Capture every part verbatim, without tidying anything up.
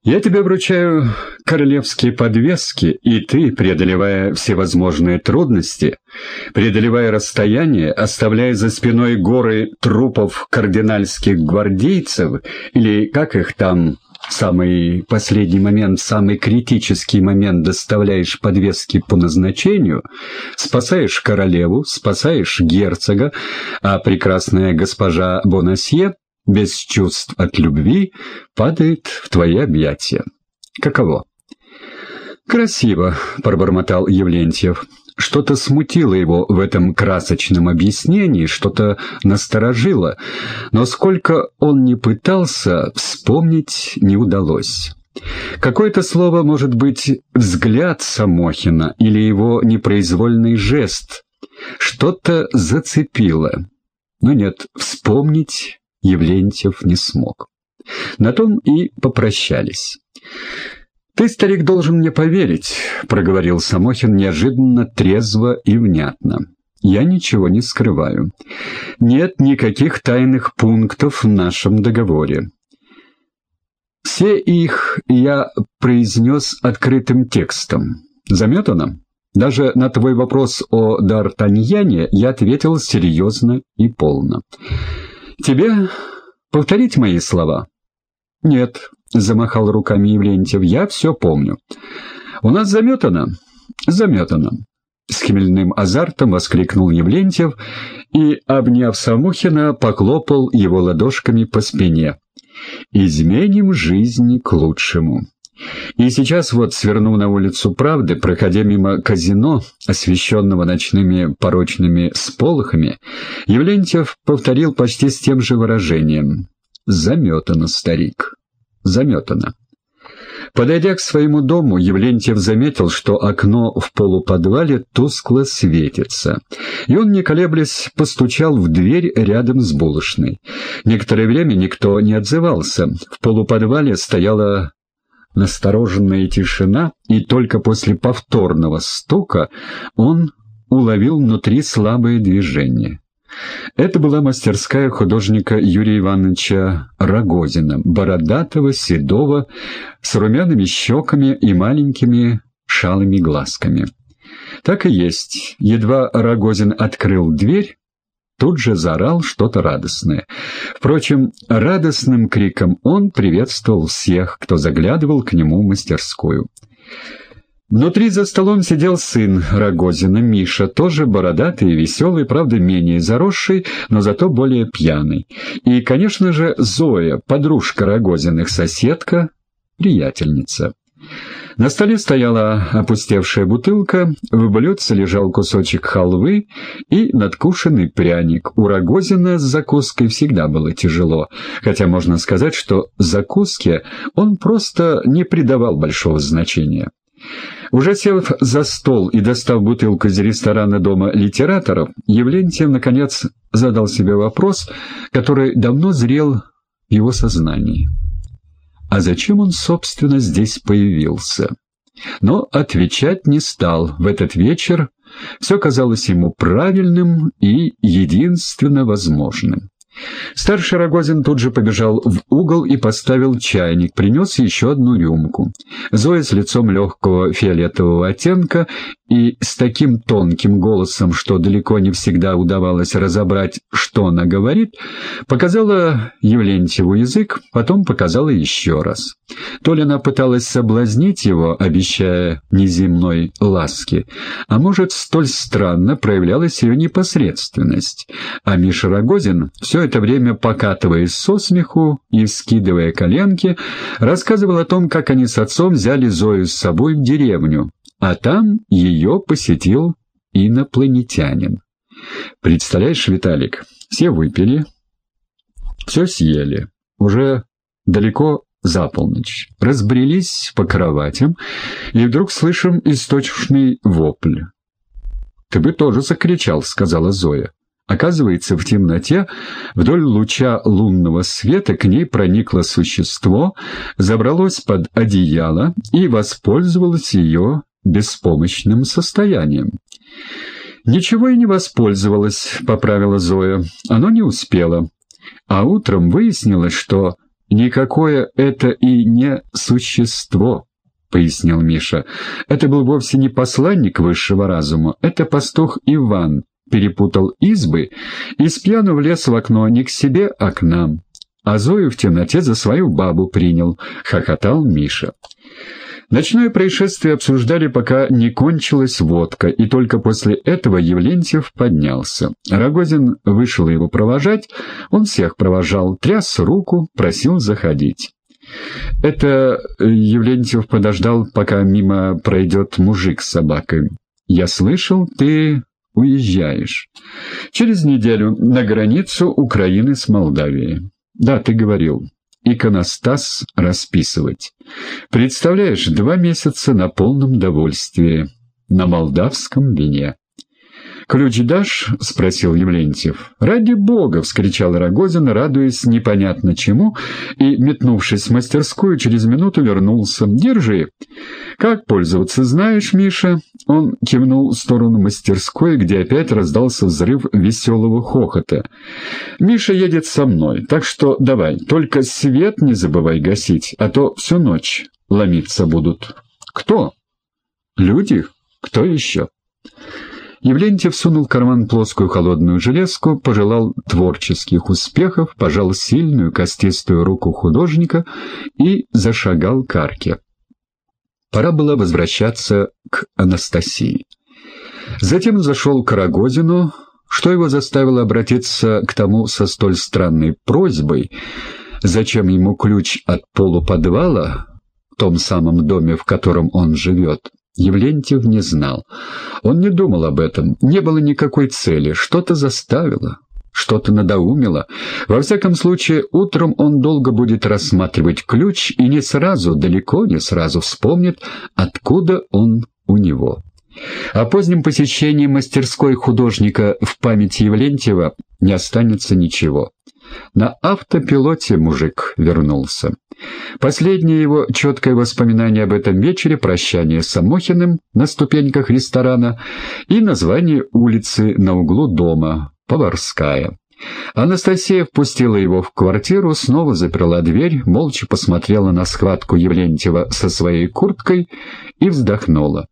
Я тебе вручаю королевские подвески, и ты, преодолевая всевозможные трудности, преодолевая расстояние, оставляя за спиной горы трупов кардинальских гвардейцев, или как их там, в самый последний момент, в самый критический момент доставляешь подвески по назначению, спасаешь королеву, спасаешь герцога, а прекрасная госпожа Бонасье без чувств от любви падает в твои объятия. Каково? Красиво, пробормотал Явлентьев. Что-то смутило его в этом красочном объяснении, что-то насторожило, но сколько он ни пытался, вспомнить не удалось. Какое-то слово, может быть, взгляд Самохина или его непроизвольный жест, что-то зацепило. Но нет, вспомнить Явлентьев не смог. На том и попрощались. «Ты, старик, должен мне поверить», — проговорил Самохин неожиданно трезво и внятно. «Я ничего не скрываю. Нет никаких тайных пунктов в нашем договоре. Все их я произнес открытым текстом. Заметано? Даже на твой вопрос о Д'Артаньяне я ответил серьезно и полно. Тебе повторить мои слова?» «Нет», — замахал руками Явлентьев, — «я все помню». «У нас заметано?» «Заметано», — с хмельным азартом воскликнул Явлентьев и, обняв Самохина, похлопал его ладошками по спине. «Изменим жизни к лучшему». И сейчас вот, свернув на улицу Правды, проходя мимо казино, освещенного ночными порочными сполохами, Явлентьев повторил почти с тем же выражением: «Заметано, старик, заметано». Подойдя к своему дому, Явлентьев заметил, что окно в полуподвале тускло светится, и он, не колеблясь, постучал в дверь рядом с булочной. Некоторое время никто не отзывался. В полуподвале стояла настороженная тишина, и только после повторного стука он уловил внутри слабое движение. Это была мастерская художника Юрия Ивановича Рогозина, бородатого, седого, с румяными щеками и маленькими шалыми глазками. Так и есть. Едва Рогозин открыл дверь, тут же заорал что-то радостное. Впрочем, радостным криком он приветствовал всех, кто заглядывал к нему в мастерскую. Внутри за столом сидел сын Рогозина, Миша, тоже бородатый и веселый, правда, менее заросший, но зато более пьяный. И, конечно же, Зоя, подружка Рогозиных, соседка, приятельница. На столе стояла опустевшая бутылка, в блюдце лежал кусочек халвы и надкушенный пряник. У Рогозина с закуской всегда было тяжело, хотя можно сказать, что закуске он просто не придавал большого значения. Уже сев за стол и достав бутылку из ресторана Дома литераторов, Явлентьев, наконец, задал себе вопрос, который давно зрел в его сознании. А зачем он, собственно, здесь появился? Но отвечать не стал. В этот вечер все казалось ему правильным и единственно возможным. Старший Рогозин тут же побежал в угол и поставил чайник, принес еще одну рюмку. Зоя с лицом легкого фиолетового оттенка и с таким тонким голосом, что далеко не всегда удавалось разобрать, что она говорит, показала Явлентьеву язык, потом показала еще раз. То ли она пыталась соблазнить его, обещая неземной ласки, а может, столь странно проявлялась ее непосредственность, а Миша Рогозин, все это время покатываясь со смеху и вскидывая коленки, рассказывал о том, как они с отцом взяли Зою с собой в деревню, а там ее посетил инопланетянин. Представляешь, Виталик, все выпили, все съели, уже далеко за полночь, разбрелись по кроватям, и вдруг слышим истошный вопль. «Ты бы тоже закричал», — сказала Зоя. Оказывается, в темноте, вдоль луча лунного света, к ней проникло существо, забралось под одеяло и воспользовалось ее беспомощным состоянием. «Ничего и не воспользовалась», — поправила Зоя. «Оно не успело. А утром выяснилось, что «Никакое это и не существо», — пояснил Миша. «Это был вовсе не посланник высшего разума, это пастух Иван перепутал избы и спьяну влез в окно не к себе, а к нам. А Зою в темноте за свою бабу принял», — хохотал Миша. Ночное происшествие обсуждали, пока не кончилась водка, и только после этого Явлентьев поднялся. Рогозин вышел его провожать, он всех провожал, тряс руку, просил заходить. Это Явлентьев подождал, пока мимо пройдет мужик с собакой. «Я слышал, ты уезжаешь. Через неделю на границу Украины с Молдавией». «Да, ты говорил. Иконостас расписывать. Представляешь, два месяца на полном довольствии, на молдавском вине». «Ключ дашь?» — спросил Явлентьев. «Ради бога!» — вскричал Рогозин, радуясь непонятно чему, и, метнувшись в мастерскую, через минуту вернулся. «Держи. Как пользоваться, знаешь, Миша?» Он кивнул в сторону мастерской, где опять раздался взрыв веселого хохота. «Миша едет со мной, так что давай, только свет не забывай гасить, а то всю ночь ломиться будут». «Кто?» «Люди. Кто еще?» Явлентьев сунул в карман плоскую холодную железку, пожелал творческих успехов, пожал сильную костистую руку художника и зашагал к арке. Пора было возвращаться к Анастасии. Затем зашел к Рогозину, что его заставило обратиться к тому со столь странной просьбой, зачем ему ключ от полуподвала в том самом доме, в котором он живет. Явлентьев не знал. Он не думал об этом, не было никакой цели, что-то заставило, что-то надоумило. Во всяком случае, утром он долго будет рассматривать ключ и не сразу, далеко не сразу вспомнит, откуда он у него. О позднем посещении мастерской художника в памяти Явлентьева не останется ничего. На автопилоте мужик вернулся. Последнее его четкое воспоминание об этом вечере — прощание с Самохиным на ступеньках ресторана и название улицы на углу дома — Поварская. Анастасия впустила его в квартиру, снова заперла дверь, молча посмотрела на схватку Явлентьева со своей курткой и вздохнула.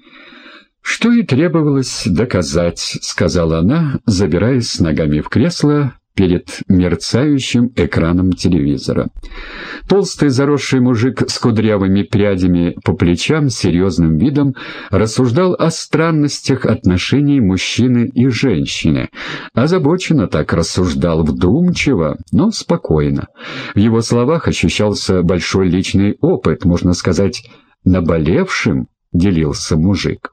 «Что и требовалось доказать», — сказала она, забираясь с ногами в кресло перед мерцающим экраном телевизора. Толстый заросший мужик с кудрявыми прядями по плечам, с серьезным видом, рассуждал о странностях отношений мужчины и женщины. Озабоченно так рассуждал, вдумчиво, но спокойно. В его словах ощущался большой личный опыт, можно сказать, наболевшим делился мужик.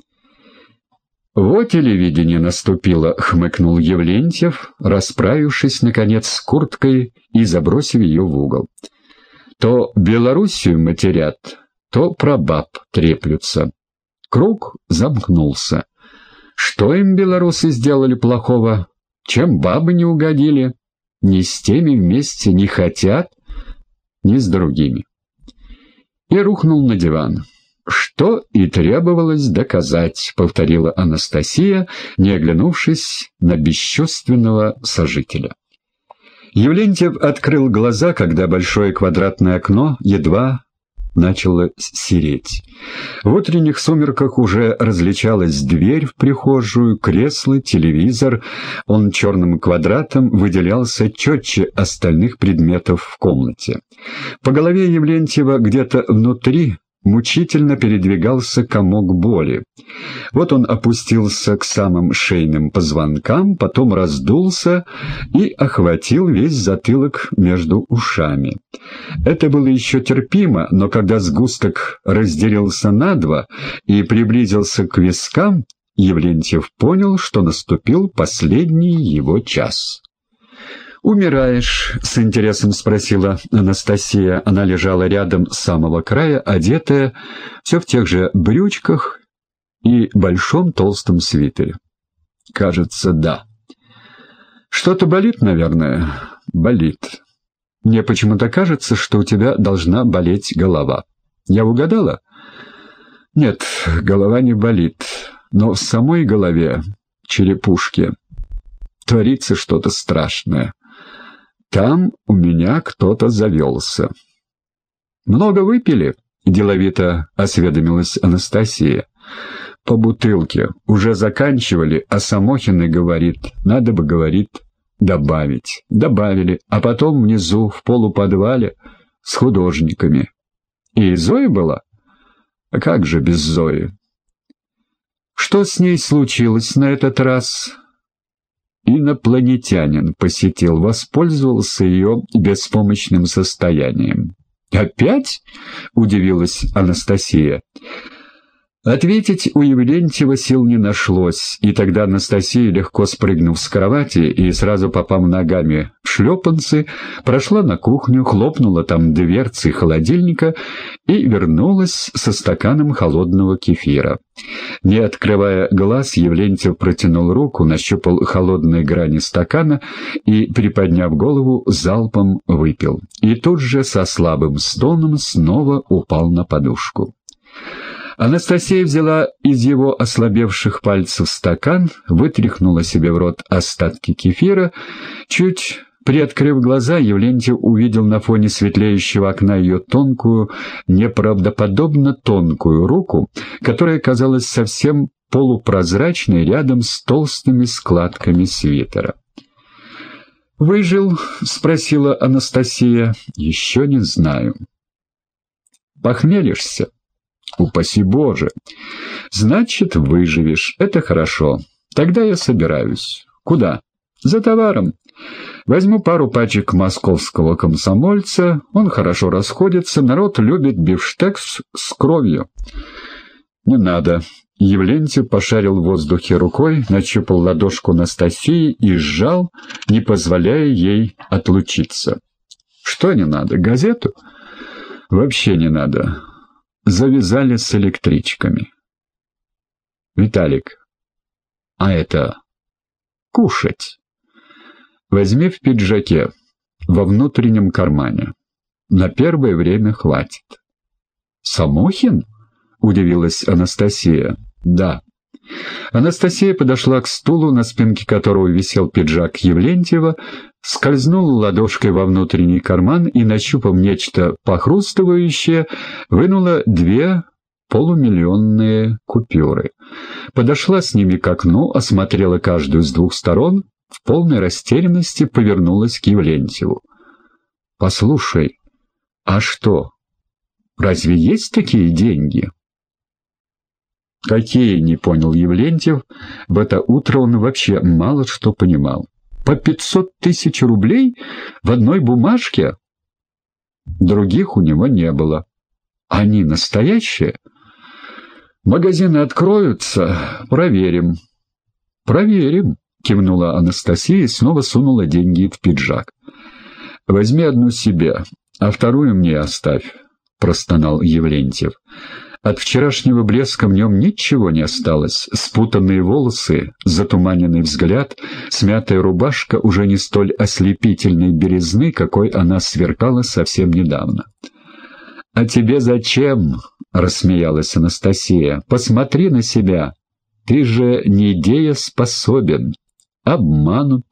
«Вот телевидение наступило», — хмыкнул Явлентьев, расправившись, наконец, с курткой и забросив ее в угол. «То Белоруссию матерят, то про баб треплются». Круг замкнулся. Что им белорусы сделали плохого? Чем бабы не угодили? Ни с теми вместе не хотят, ни с другими. И рухнул на диван. «Что и требовалось доказать», — повторила Анастасия, не оглянувшись на бесчувственного сожителя. Явлентьев открыл глаза, когда большое квадратное окно едва начало сереть. В утренних сумерках уже различалась дверь в прихожую, кресло, телевизор. Он черным квадратом выделялся четче остальных предметов в комнате. По голове Явлентьева где-то внутри мучительно передвигался комок боли. Вот он опустился к самым шейным позвонкам, потом раздулся и охватил весь затылок между ушами. Это было еще терпимо, но когда сгусток разделился на два и приблизился к вискам, Явлентьев понял, что наступил последний его час. «Умираешь?» — с интересом спросила Анастасия. Она лежала рядом с самого края, одетая все в тех же брючках и большом толстом свитере. «Кажется, да». «Что-то болит, наверное?» «Болит. Мне почему-то кажется, что у тебя должна болеть голова. Я угадала?» «Нет, голова не болит, но в самой голове, черепушке, творится что-то страшное. Там у меня кто-то завелся. «Много выпили?» — деловито осведомилась Анастасия. «По бутылке. Уже заканчивали, а Самохин и говорит, надо бы, говорит, добавить. Добавили, а потом внизу, в полуподвале, с художниками. И Зоя была? А как же без Зои? Что с ней случилось на этот раз?» Инопланетянин посетил, воспользовался ее беспомощным состоянием. «Опять?» — удивилась Анастасия. Ответить у Евлентьева сил не нашлось, и тогда Анастасия, легко спрыгнув с кровати и сразу попав ногами в шлепанцы, прошла на кухню, хлопнула там дверцей холодильника и вернулась со стаканом холодного кефира. Не открывая глаз, Евлентьев протянул руку, нащупал холодные грани стакана и, приподняв голову, залпом выпил. И тут же со слабым стоном снова упал на подушку. Анастасия взяла из его ослабевших пальцев стакан, вытряхнула себе в рот остатки кефира. Чуть приоткрыв глаза, Евлентьев увидел на фоне светлеющего окна ее тонкую, неправдоподобно тонкую руку, которая казалась совсем полупрозрачной рядом с толстыми складками свитера. «Выжил?» — спросила Анастасия. «Еще не знаю». «Похмелишься?» «Упаси Боже! Значит, выживешь. Это хорошо. Тогда я собираюсь. Куда? За товаром. Возьму пару пачек московского комсомольца. Он хорошо расходится. Народ любит бифштекс с кровью». «Не надо». Евлентьев пошарил в воздухе рукой, нащупал ладошку Анастасии и сжал, не позволяя ей отлучиться. «Что не надо? Газету?» «Вообще не надо. Завязали с электричками». «Виталик, а это кушать возьми в пиджаке, во внутреннем кармане. На первое время хватит». «Самохин?» — удивилась Анастасия. «Да». Анастасия подошла к стулу, на спинке которого висел пиджак Евлентьева, скользнула ладошкой во внутренний карман и, нащупав нечто похрустывающее, вынула две полумиллионные купюры. Подошла с ними к окну, осмотрела каждую с двух сторон, в полной растерянности повернулась к Евлентьеву. «Послушай, а что, разве есть такие деньги?» «Какие?» — не понял Евлентьев. В это утро он вообще мало что понимал. «По пятьсот тысяч рублей в одной бумажке?» Других у него не было. «Они настоящие?» «Магазины откроются, проверим». «Проверим», — кивнула Анастасия и снова сунула деньги в пиджак. «Возьми одну себе, а вторую мне оставь», — простонал Евлентьев. От вчерашнего блеска в нем ничего не осталось. Спутанные волосы, затуманенный взгляд, смятая рубашка уже не столь ослепительной белизны, какой она сверкала совсем недавно. «А тебе зачем?» — рассмеялась Анастасия. «Посмотри на себя. Ты же недееспособен. Обманут,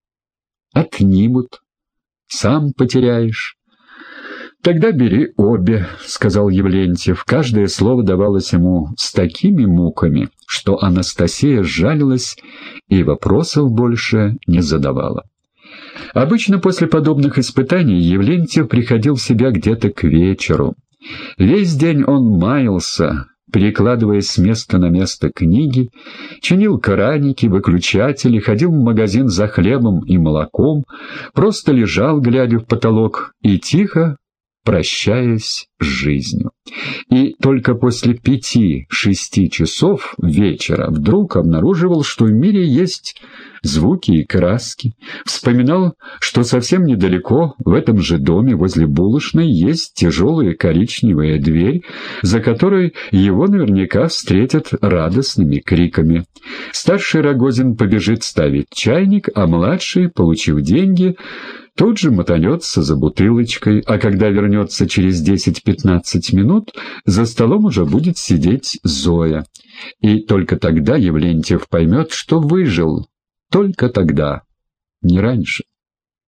отнимут, сам потеряешь». «Тогда бери обе», — сказал Евлентьев. Каждое слово давалось ему с такими муками, что Анастасия сжалилась и вопросов больше не задавала. Обычно после подобных испытаний Евлентьев приходил в себя где-то к вечеру. Весь день он маялся, перекладывая с места на место книги, чинил краники, выключатели, ходил в магазин за хлебом и молоком, просто лежал, глядя в потолок, и тихо прощаясь с жизнью. И только после пяти-шести часов вечера вдруг обнаруживал, что в мире есть звуки и краски, вспоминал, что совсем недалеко, в этом же доме, возле булочной, есть тяжелая коричневая дверь, за которой его наверняка встретят радостными криками. Старший Рогозин побежит ставить чайник, а младший, получив деньги, тут же мотанется за бутылочкой, а когда вернется через десять-пятнадцать минут, за столом уже будет сидеть Зоя. И только тогда Евлентьев поймет, что выжил. Только тогда, не раньше.